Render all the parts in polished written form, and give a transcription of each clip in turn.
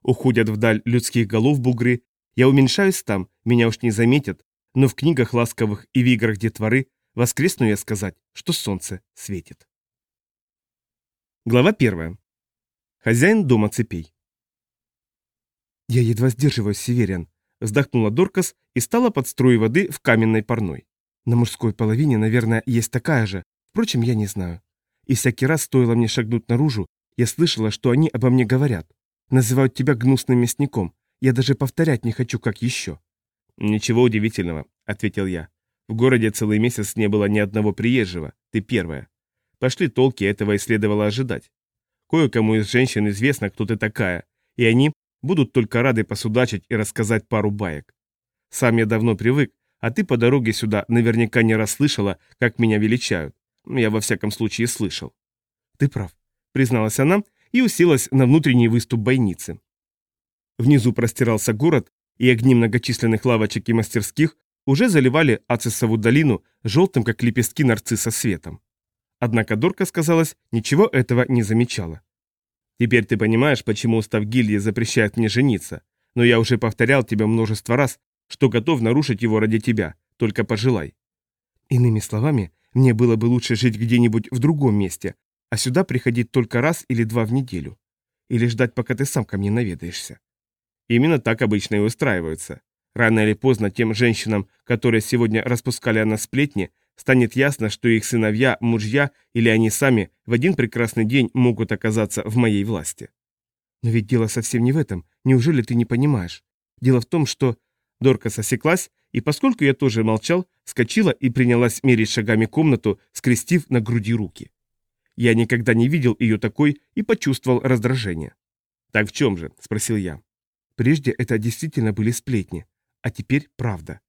Уходят вдаль людских голов бугры, я уменьшаюсь там, меня уж не заметят, но в книгах ласковых и в играх детворы воскресну я сказать, что солнце светит. Глава 1. Хозяин дома цепей. «Я едва сдерживаюсь, Северян», — вздохнула Доркас и стала под струей воды в каменной парной. «На мужской половине, наверное, есть такая же, впрочем, я не знаю. И всякий раз, стоило мне шагнуть наружу, я слышала, что они обо мне говорят. Называют тебя гнусным мясником, я даже повторять не хочу, как еще». «Ничего удивительного», — ответил я. «В городе целый месяц не было ни одного приезжего, ты первая. Пошли толки, этого и следовало ожидать. Кое-кому из женщин известно, кто ты такая, и они будут только рады посудачить и рассказать пару баек. Сам я давно привык, а ты по дороге сюда наверняка не раз слышала, как меня величают. Я во всяком случае слышал». «Ты прав», — призналась она и уселась на внутренний выступ бойницы. Внизу простирался город, и огни многочисленных лавочек и мастерских уже заливали Ацисову долину желтым, как лепестки нарцисса, светом. Однако Дорка, казалось, ничего этого не замечала. «Теперь ты понимаешь, почему устав гильдии запрещает мне жениться, но я уже повторял тебе множество раз, что готов нарушить его ради тебя, только пожелай». «Иными словами, мне было бы лучше жить где-нибудь в другом месте, а сюда приходить только раз или два в неделю. Или ждать, пока ты сам ко мне наведаешься». «Именно так обычно и устраиваются. Рано или поздно тем женщинам, которые сегодня распускали о нас сплетни, станет ясно, что их сыновья, мужья или они сами в один прекрасный день могут оказаться в моей власти». «Но ведь дело совсем не в этом. Неужели ты не понимаешь? Дело в том, что...» Доркас осеклась, и поскольку я тоже молчал, вскочила и принялась мерить шагами комнату, скрестив на груди руки. Я никогда не видел ее такой и почувствовал раздражение. «Так в чем же?» – спросил я. «Прежде это действительно были сплетни, а теперь правда».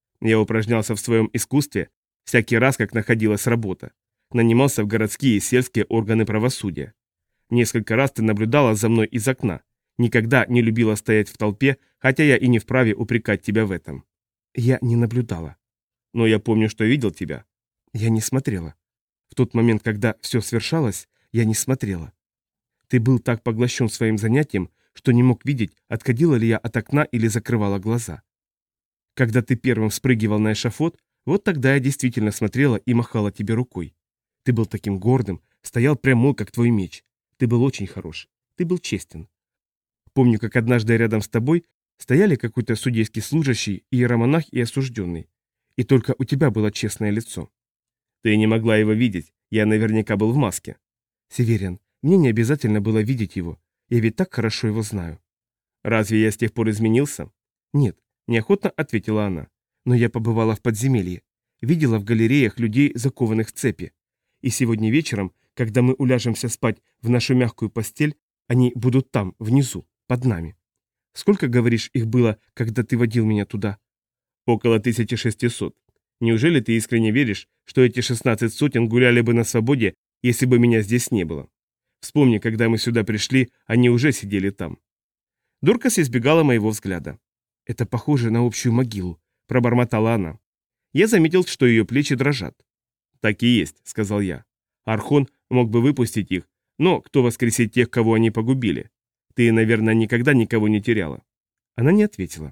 Я упражнялся в своем искусстве всякий раз, как находилась работа. Нанимался в городские и сельские органы правосудия. Несколько раз ты наблюдала за мной из окна. Никогда не любила стоять в толпе, хотя я и не вправе упрекать тебя в этом. Я не наблюдала. Но я помню, что видел тебя. Я не смотрела. В тот момент, когда все свершалось, я не смотрела. Ты был так поглощен своим занятием, что не мог видеть, отходила ли я от окна или закрывала глаза. Когда ты первым спрыгивал на эшафот, вот тогда я действительно смотрела и махала тебе рукой. Ты был таким гордым, стоял прямой, как твой меч. Ты был очень хорош. Ты был честен. Помню, как однажды рядом с тобой стояли какой-то судейский служащий, иеромонах и осужденный. И только у тебя было честное лицо. Ты не могла его видеть, я наверняка был в маске. Северян, мне не обязательно было видеть его. Я ведь так хорошо его знаю. Разве я с тех пор изменился? Нет, неохотно ответила она. Но я побывала в подземелье. Видела в галереях людей, закованных в цепи. И сегодня вечером, когда мы уляжемся спать в нашу мягкую постель, они будут там, внизу, под нами. Сколько, говоришь, их было, когда ты водил меня туда? Около 1600. Неужели ты искренне веришь, что эти 16 сотен гуляли бы на свободе, если бы меня здесь не было? Вспомни, когда мы сюда пришли, они уже сидели там. Доркас избегала моего взгляда. «Это похоже на общую могилу», — пробормотала она. Я заметил, что ее плечи дрожат. «Так и есть», — сказал я. «Архон мог бы выпустить их, но кто воскресит тех, кого они погубили? Ты, наверное, никогда никого не теряла». Она не ответила.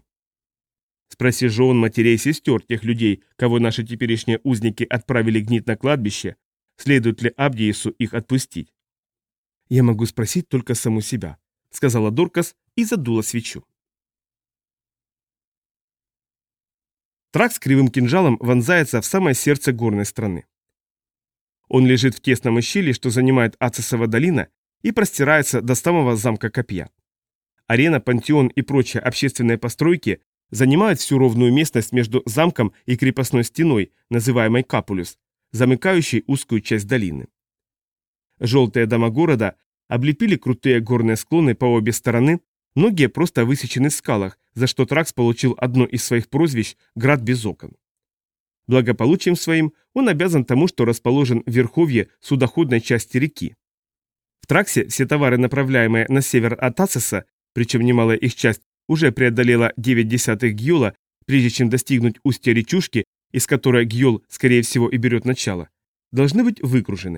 «Спроси жен, матерей и сестер тех людей, кого наши теперешние узники отправили гнить на кладбище, следует ли Абдиесу их отпустить». «Я могу спросить только саму себя», — сказала Доркас и задула свечу. Трак с кривым кинжалом вонзается в самое сердце горной страны. Он лежит в тесном ущелье, что занимает Ацисова долина, и простирается до самого замка Копья. Арена, пантеон и прочие общественные постройки занимают всю ровную местность между замком и крепостной стеной, называемой Капулюс, замыкающей узкую часть долины. Желтые дома города облепили крутые горные склоны по обе стороны, многие просто высечены в скалах, за что Тракс получил одно из своих прозвищ «Град без окон». Благополучием своим он обязан тому, что расположен в верховье судоходной части реки. В Траксе все товары, направляемые на север от Ацеса, причем немалая их часть уже преодолела 0,9 гьола, прежде чем достигнуть устья речушки, из которой гьол, скорее всего, и берет начало, должны быть выгружены.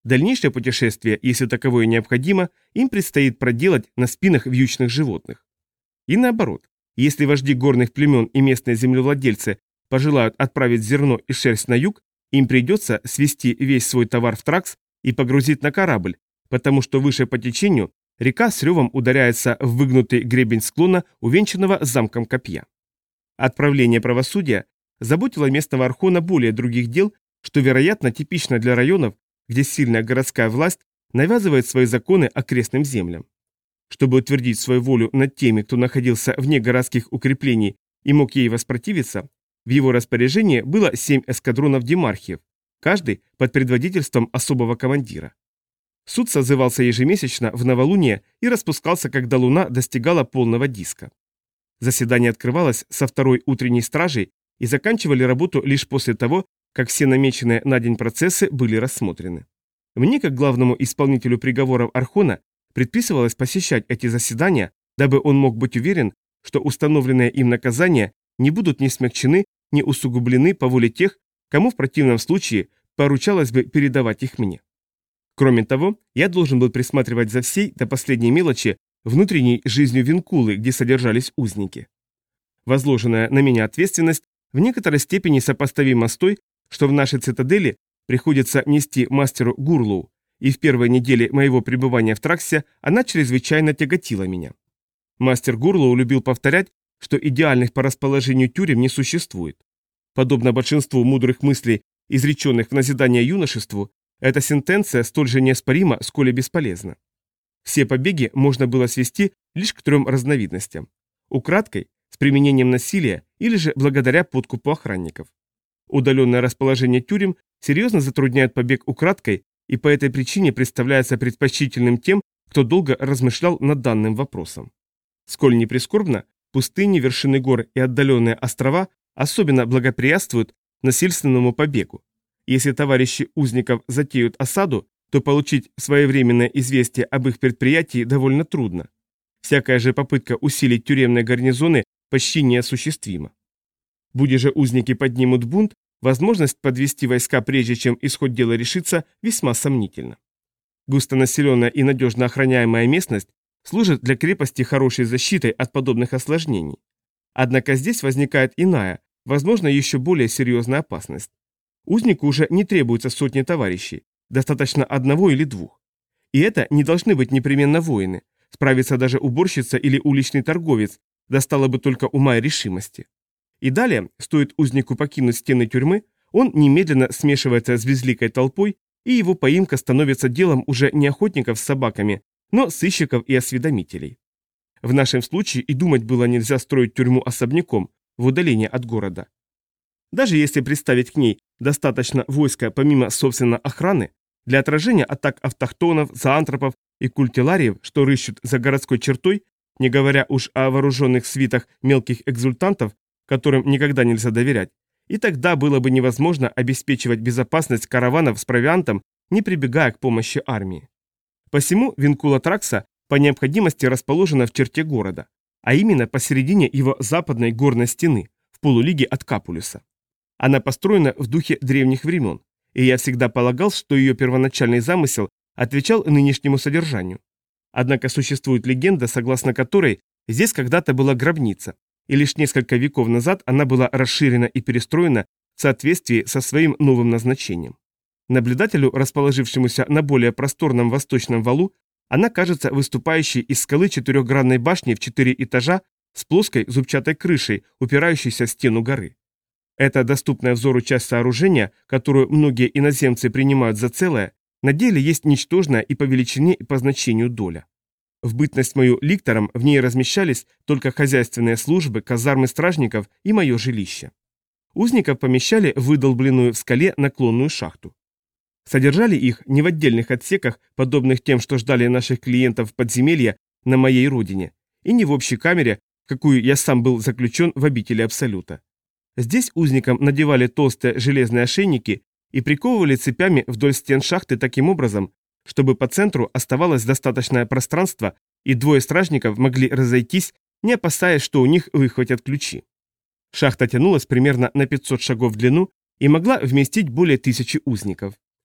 Дальнейшее путешествие, если таковое необходимо, им предстоит проделать на спинах вьючных животных. И наоборот, если вожди горных племен и местные землевладельцы пожелают отправить зерно и шерсть на юг, им придется свезти весь свой товар в тракс и погрузить на корабль, потому что выше по течению река с ревом ударяется в выгнутый гребень склона, увенчанного замком копья. Отправление правосудия заботило местного архона более других дел, что, вероятно, типично для районов, где сильная городская власть навязывает свои законы окрестным землям. Чтобы утвердить свою волю над теми, кто находился вне городских укреплений и мог ей воспротивиться, в его распоряжении было 7 эскадронов демархиев, каждый под предводительством особого командира. Суд созывался ежемесячно в новолуние и распускался, когда луна достигала полного диска. Заседание открывалось со второй утренней стражей и заканчивали работу лишь после того, как все намеченные на день процессы были рассмотрены. Мне, как главному исполнителю приговоров Архона, предписывалось посещать эти заседания, дабы он мог быть уверен, что установленные им наказания не будут ни смягчены, ни усугублены по воле тех, кому в противном случае поручалось бы передавать их мне. Кроме того, я должен был присматривать за всей до последней мелочи внутренней жизнью Винкулы, где содержались узники. Возложенная на меня ответственность в некоторой степени сопоставима с той, что в нашей цитадели приходится нести мастеру Гурлоу, и в первой неделе моего пребывания в Траксе она чрезвычайно тяготила меня. Мастер Гурлоу любил повторять, что идеальных по расположению тюрем не существует. Подобно большинству мудрых мыслей, изреченных в назидание юношеству, эта сентенция столь же неоспорима, сколь и бесполезна. Все побеги можно было свести лишь к 3 разновидностям. Украдкой, с применением насилия или же благодаря подкупу охранников. Удаленное расположение тюрем серьезно затрудняет побег украдкой и по этой причине представляется предпочтительным тем, кто долго размышлял над данным вопросом. Сколь не прискорбно, пустыни, вершины гор и отдаленные острова особенно благоприятствуют насильственному побегу. Если товарищи узников затеют осаду, то получить своевременное известие об их предприятии довольно трудно. Всякая же попытка усилить тюремные гарнизоны почти неосуществима. Будь же узники поднимут бунт, возможность подвести войска прежде чем исход дела решится весьма сомнительна. Густонаселенная и надежно охраняемая местность служит для крепости хорошей защитой от подобных осложнений. Однако здесь возникает иная, возможно, еще более серьезная опасность. Узнику уже не требуется сотни товарищей, достаточно 1 или 2. И это не должны быть непременно воины, справится даже уборщица или уличный торговец, достало бы только ума и решимости. И далее, стоит узнику покинуть стены тюрьмы, он немедленно смешивается с безликой толпой, и его поимка становится делом уже не охотников с собаками, но сыщиков и осведомителей. В нашем случае и думать было нельзя строить тюрьму особняком, в удалении от города. Даже если представить к ней достаточно войска помимо собственной охраны, для отражения атак автохтонов, зоантропов и культилариев, что рыщут за городской чертой, не говоря уж о вооруженных свитах мелких экзультантов, которым никогда нельзя доверять, и тогда было бы невозможно обеспечивать безопасность караванов с провиантом, не прибегая к помощи армии. Посему Винкула Тракса по необходимости расположена в черте города, а именно посередине его западной горной стены, в полулиге от Капулюса. Она построена в духе древних времен, и я всегда полагал, что ее первоначальный замысел отвечал нынешнему содержанию. Однако существует легенда, согласно которой здесь когда-то была гробница, и лишь несколько веков назад она была расширена и перестроена в соответствии со своим новым назначением. Наблюдателю, расположившемуся на более просторном восточном валу, она кажется выступающей из скалы 4-гранной башни в 4 этажа с плоской зубчатой крышей, упирающейся в стену горы. Эта доступная взору часть сооружения, которую многие иноземцы принимают за целое, на деле есть ничтожная и по величине, и по значению доля. В бытность мою ликтором в ней размещались только хозяйственные службы, казармы стражников и мое жилище. Узников помещали в выдолбленную в скале наклонную шахту. Содержали их не в отдельных отсеках, подобных тем, что ждали наших клиентов в подземелье на моей родине, и не в общей камере, в какую я сам был заключен в обители Абсолюта. Здесь узникам надевали толстые железные ошейники и приковывали цепями вдоль стен шахты таким образом, чтобы по центру оставалось достаточное пространство, и 2 стражников могли разойтись, не опасаясь, что у них выхватят ключи. Шахта тянулась примерно на 500 шагов в длину и могла вместить более 1000 узников.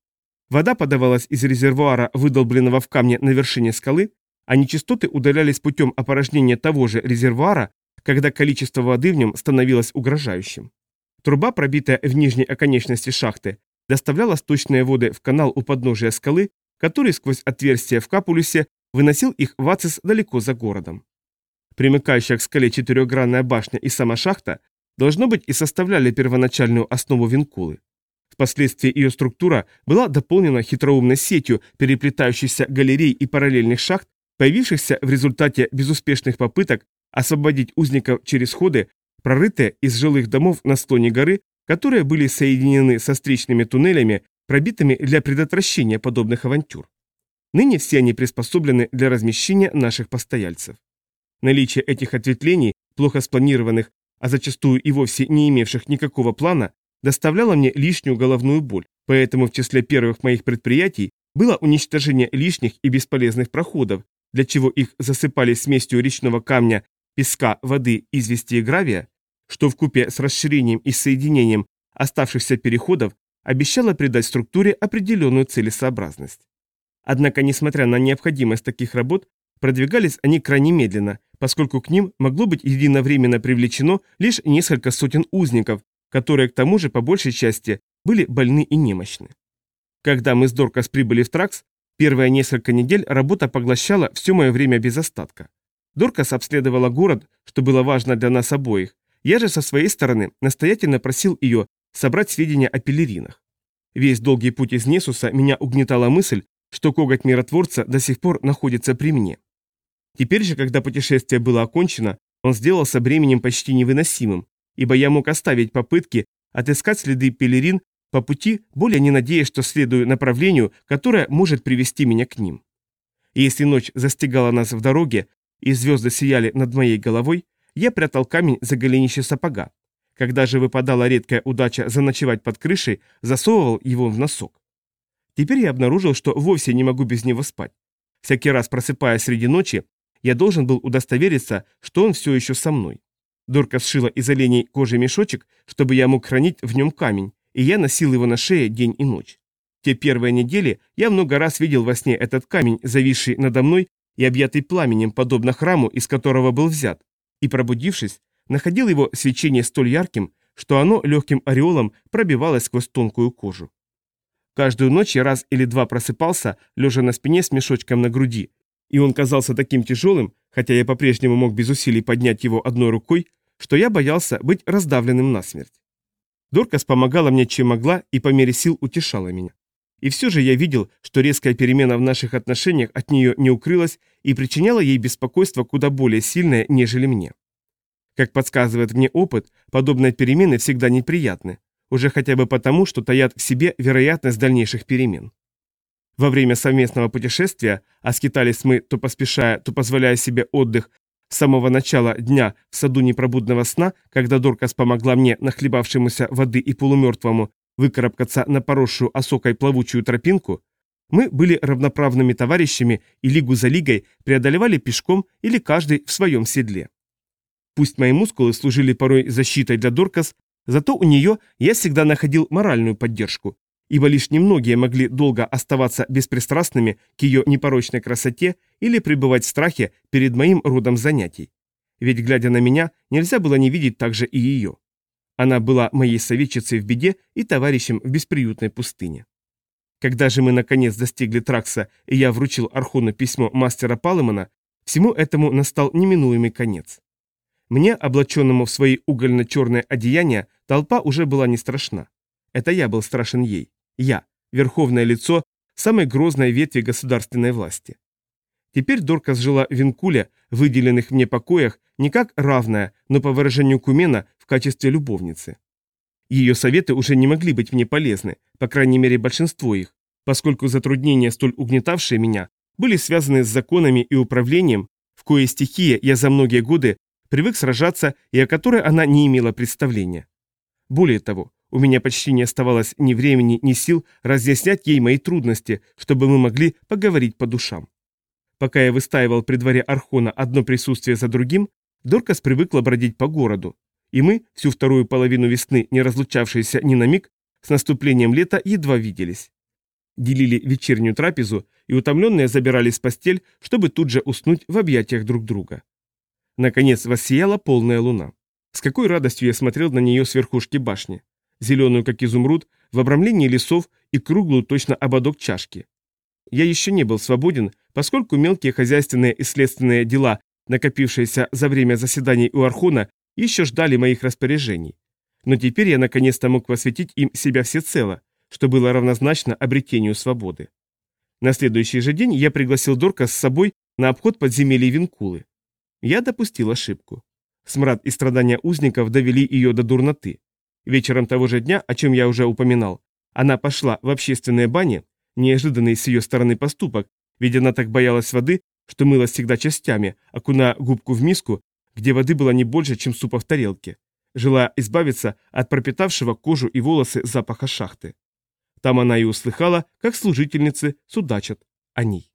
Вода подавалась из резервуара, выдолбленного в камне на вершине скалы, а нечистоты удалялись путем опорожнения того же резервуара, когда количество воды в нем становилось угрожающим. Труба, пробитая в нижней оконечности шахты, доставляла сточные воды в канал у подножия скалы, который сквозь отверстие в капулюсе выносил их в Ацис далеко за городом. Примыкающая к скале четырехгранная башня и сама шахта, должно быть, и составляли первоначальную основу Винкулы. Впоследствии ее структура была дополнена хитроумной сетью переплетающихся галерей и параллельных шахт, появившихся в результате безуспешных попыток освободить узников через ходы, прорытые из жилых домов на склоне горы, которые были соединены со встречными туннелями, пробитыми для предотвращения подобных авантюр. Ныне все они приспособлены для размещения наших постояльцев. Наличие этих ответвлений, плохо спланированных, а зачастую и вовсе не имевших никакого плана, доставляло мне лишнюю головную боль, поэтому в числе первых моих предприятий было уничтожение лишних и бесполезных проходов, для чего их засыпали смесью речного камня, песка, воды, извести и гравия, что вкупе с расширением и соединением оставшихся переходов обещало придать структуре определенную целесообразность. Однако, несмотря на необходимость таких работ, продвигались они крайне медленно, поскольку к ним могло быть единовременно привлечено лишь несколько сотен узников, которые к тому же по большей части были больны и немощны. Когда мы с Доркас прибыли в Тракс, первые несколько недель работа поглощала все мое время без остатка. Доркас обследовала город, что было важно для нас обоих. Я же со своей стороны настоятельно просил ее собрать сведения о пелеринах. Весь долгий путь из Несуса меня угнетала мысль, что коготь миротворца до сих пор находится при мне. Теперь же, когда путешествие было окончено, он сделался бременем почти невыносимым, ибо я мог оставить попытки отыскать следы пелерин по пути, более не надеясь, что следую направлению, которое может привести меня к ним. И если ночь застигала нас в дороге, и звезды сияли над моей головой, я прятал камень за голенище сапога. Когда же выпадала редкая удача заночевать под крышей, засовывал его в носок. Теперь я обнаружил, что вовсе не могу без него спать. Всякий раз просыпаясь среди ночи, я должен был удостовериться, что он все еще со мной. Дорка сшила из оленей кожи мешочек, чтобы я мог хранить в нем камень, и я носил его на шее день и ночь. Те первые недели я много раз видел во сне этот камень, зависший надо мной и объятый пламенем, подобно храму, из которого был взят, и, пробудившись, находил его свечение столь ярким, что оно легким ореолом пробивалось сквозь тонкую кожу. Каждую ночь я раз или два просыпался, лежа на спине с мешочком на груди, и он казался таким тяжелым, хотя я по-прежнему мог без усилий поднять его одной рукой, что я боялся быть раздавленным насмерть. Доркас помогала мне чем могла и по мере сил утешала меня. И все же я видел, что резкая перемена в наших отношениях от нее не укрылась и причиняла ей беспокойство куда более сильное, нежели мне. Как подсказывает мне опыт, подобные перемены всегда неприятны, уже хотя бы потому, что таят в себе вероятность дальнейших перемен. Во время совместного путешествия, а скитались мы то поспешая, то позволяя себе отдых, с самого начала дня в саду непробудного сна, когда Доркас помогла мне, нахлебавшемуся воды и полумертвому, выкарабкаться на поросшую осокой плавучую тропинку, мы были равноправными товарищами и лигу за лигой преодолевали пешком или каждый в своем седле. Пусть мои мускулы служили порой защитой для Доркас, зато у нее я всегда находил моральную поддержку, ибо лишь немногие могли долго оставаться беспристрастными к ее непорочной красоте или пребывать в страхе перед моим родом занятий. Ведь, глядя на меня, нельзя было не видеть также и ее. Она была моей советчицей в беде и товарищем в бесприютной пустыне. Когда же мы наконец достигли Тракса, и я вручил Архону письмо мастера Палемона, всему этому настал неминуемый конец. Мне, облаченному в свои угольно-черные одеяния, толпа уже была не страшна. Это я был страшен ей. Я, верховное лицо самой грозной ветви государственной власти. Теперь Доркас жила в Винкуле, выделенных мне покоях, не как равная, но по выражению Кумена в качестве любовницы. Ее советы уже не могли быть мне полезны, по крайней мере большинство их, поскольку затруднения, столь угнетавшие меня, были связаны с законами и управлением, в коей стихии я за многие годы привык сражаться и о которой она не имела представления. Более того, у меня почти не оставалось ни времени, ни сил разъяснять ей мои трудности, чтобы мы могли поговорить по душам. Пока я выстаивал при дворе Архона одно присутствие за другим, Доркас привыкла бродить по городу, и мы, всю вторую половину весны, не разлучавшиеся ни на миг, с наступлением лета едва виделись. делили вечернюю трапезу и утомленные забирались в постель, чтобы тут же уснуть в объятиях друг друга. Наконец воссияла полная луна. С какой радостью я смотрел на нее с верхушки башни. Зеленую, как изумруд, в обрамлении лесов и круглую, точно ободок чашки. Я еще не был свободен, поскольку мелкие хозяйственные и следственные дела, накопившиеся за время заседаний у Архона, еще ждали моих распоряжений. Но теперь я наконец-то мог посвятить им себя всецело, что было равнозначно обретению свободы. На следующий же день я пригласил Дорка с собой на обход подземелья Винкулы. Я допустил ошибку. Смрад и страдания узников довели ее до дурноты. Вечером того же дня, о чем я уже упоминал, она пошла в общественные бани, неожиданный с ее стороны поступок, ведь она так боялась воды, что мылась всегда частями, окуная губку в миску, где воды было не больше, чем супа в тарелке, желая избавиться от пропитавшего кожу и волосы запаха шахты. Там она и услыхала, как служительницы судачат о ней.